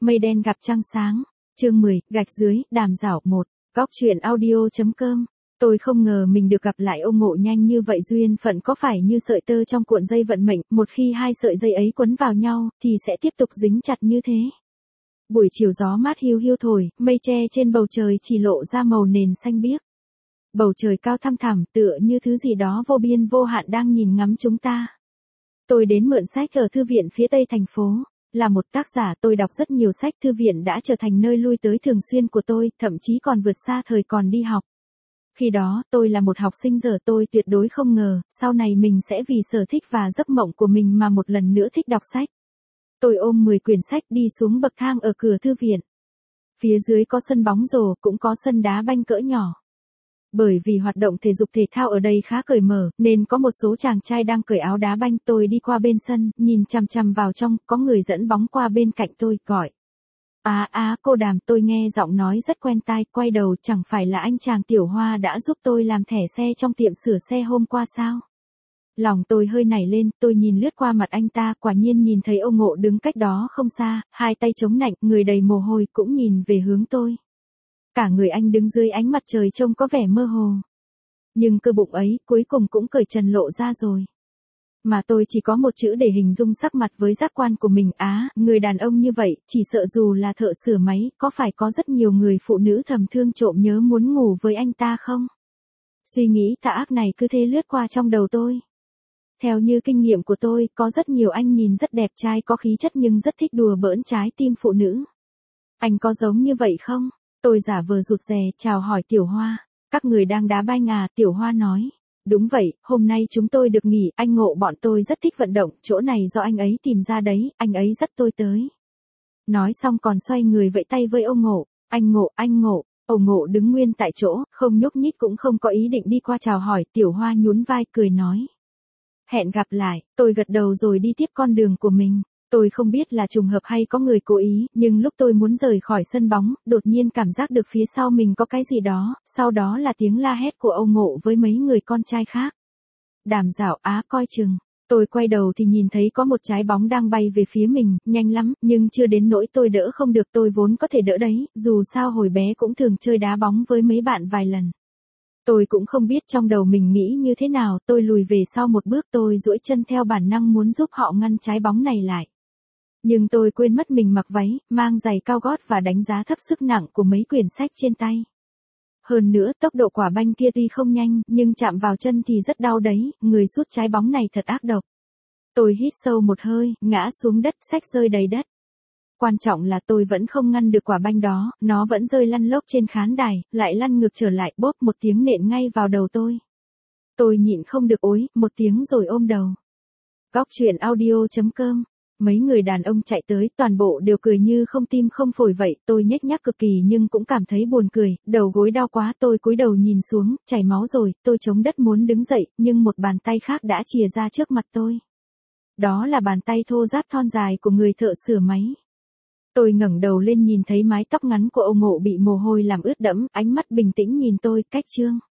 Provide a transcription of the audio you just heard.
Mây đen gặp trăng sáng. Chương 10, gạch dưới, đàm dảo 1. Góc truyện audio.com. Tôi không ngờ mình được gặp lại ông Ngộ nhanh như vậy, duyên phận có phải như sợi tơ trong cuộn dây vận mệnh, một khi hai sợi dây ấy quấn vào nhau, thì sẽ tiếp tục dính chặt như thế. Buổi chiều gió mát hiu hiu thổi, mây che trên bầu trời chỉ lộ ra màu nền xanh biếc. Bầu trời cao thăm thẳm tựa như thứ gì đó vô biên vô hạn đang nhìn ngắm chúng ta. Tôi đến mượn sách ở thư viện phía tây thành phố. Là một tác giả, tôi đọc rất nhiều sách, thư viện đã trở thành nơi lui tới thường xuyên của tôi, thậm chí còn vượt xa thời còn đi học. Khi đó, tôi là một học sinh dở, tôi tuyệt đối không ngờ, sau này mình sẽ vì sở thích và giấc mộng của mình mà một lần nữa thích đọc sách. Tôi ôm 10 quyển sách đi xuống bậc thang ở cửa thư viện. Phía dưới có sân bóng rổ, cũng có sân đá banh cỡ nhỏ. Bởi vì hoạt động thể dục thể thao ở đây khá cởi mở, nên có một số chàng trai đang cởi áo đá banh. Tôi đi qua bên sân, nhìn chằm chằm vào trong, có người dẫn bóng qua bên cạnh tôi, gọi. Cô Đàm, tôi nghe giọng nói rất quen tai, quay đầu, chẳng phải là anh chàng Tiểu Hoa đã giúp tôi làm thẻ xe trong tiệm sửa xe hôm qua sao? Lòng tôi hơi nảy lên, tôi nhìn lướt qua mặt anh ta, quả nhiên nhìn thấy ông Ngộ đứng cách đó không xa, hai tay chống nạnh, người đầy mồ hôi, cũng nhìn về hướng tôi. Cả người anh đứng dưới ánh mặt trời trông có vẻ mơ hồ. Nhưng cơ bụng ấy, cuối cùng cũng cởi trần lộ ra rồi. Mà tôi chỉ có một chữ để hình dung sắc mặt với giác quan của mình. Người đàn ông như vậy, chỉ sợ dù là thợ sửa máy, có phải có rất nhiều người phụ nữ thầm thương trộm nhớ muốn ngủ với anh ta không? Suy nghĩ tà ác này cứ thế lướt qua trong đầu tôi. Theo như kinh nghiệm của tôi, có rất nhiều anh nhìn rất đẹp trai, có khí chất nhưng rất thích đùa bỡn trái tim phụ nữ. Anh có giống như vậy không? Tôi giả vờ rụt rè, chào hỏi Tiểu Hoa. Các người đang đá banh à? Tiểu Hoa nói. Đúng vậy, hôm nay chúng tôi được nghỉ, anh Ngộ bọn tôi rất thích vận động, chỗ này do anh ấy tìm ra đấy, anh ấy dắt tôi tới. Nói xong còn xoay người vẫy tay với ông Ngộ. Anh Ngộ. Ông Ngộ đứng nguyên tại chỗ, không nhúc nhích, cũng không có ý định đi qua chào hỏi. Tiểu Hoa nhún vai cười nói. Hẹn gặp lại. Tôi gật đầu rồi đi tiếp con đường của mình. Tôi không biết là trùng hợp hay có người cố ý, nhưng lúc tôi muốn rời khỏi sân bóng, đột nhiên cảm giác được phía sau mình có cái gì đó, sau đó là tiếng la hét của ông Ngộ với mấy người con trai khác. Đàm dảo, coi chừng. Tôi quay đầu thì nhìn thấy có một trái bóng đang bay về phía mình, nhanh lắm, nhưng chưa đến nỗi tôi đỡ không được, tôi vốn có thể đỡ đấy, dù sao hồi bé cũng thường chơi đá bóng với mấy bạn vài lần. Tôi cũng không biết trong đầu mình nghĩ như thế nào, tôi lùi về sau một bước, tôi duỗi chân theo bản năng muốn giúp họ ngăn trái bóng này lại. Nhưng tôi quên mất mình mặc váy, mang giày cao gót và đánh giá thấp sức nặng của mấy quyển sách trên tay. Hơn nữa, tốc độ quả banh kia tuy không nhanh, nhưng chạm vào chân thì rất đau đấy, người sút trái bóng này thật ác độc. Tôi hít sâu một hơi, ngã xuống đất, sách rơi đầy đất. Quan trọng là tôi vẫn không ngăn được quả banh đó, nó vẫn rơi lăn lóc trên khán đài, lại lăn ngược trở lại, bốp một tiếng nện ngay vào đầu tôi. Tôi nhịn không được ối, một tiếng rồi ôm đầu. Góc truyện audio.com. Mấy người đàn ông chạy tới, toàn bộ đều cười như không tim không phổi vậy, tôi nhếch nhác cực kỳ nhưng cũng cảm thấy buồn cười, đầu gối đau quá, tôi cúi đầu nhìn xuống, chảy máu rồi, tôi chống đất muốn đứng dậy, nhưng một bàn tay khác đã chìa ra trước mặt tôi. Đó là bàn tay thô ráp thon dài của người thợ sửa máy. Tôi ngẩng đầu lên nhìn thấy mái tóc ngắn của ông Ngộ bị mồ hôi làm ướt đẫm, ánh mắt bình tĩnh nhìn tôi, Cách Trương.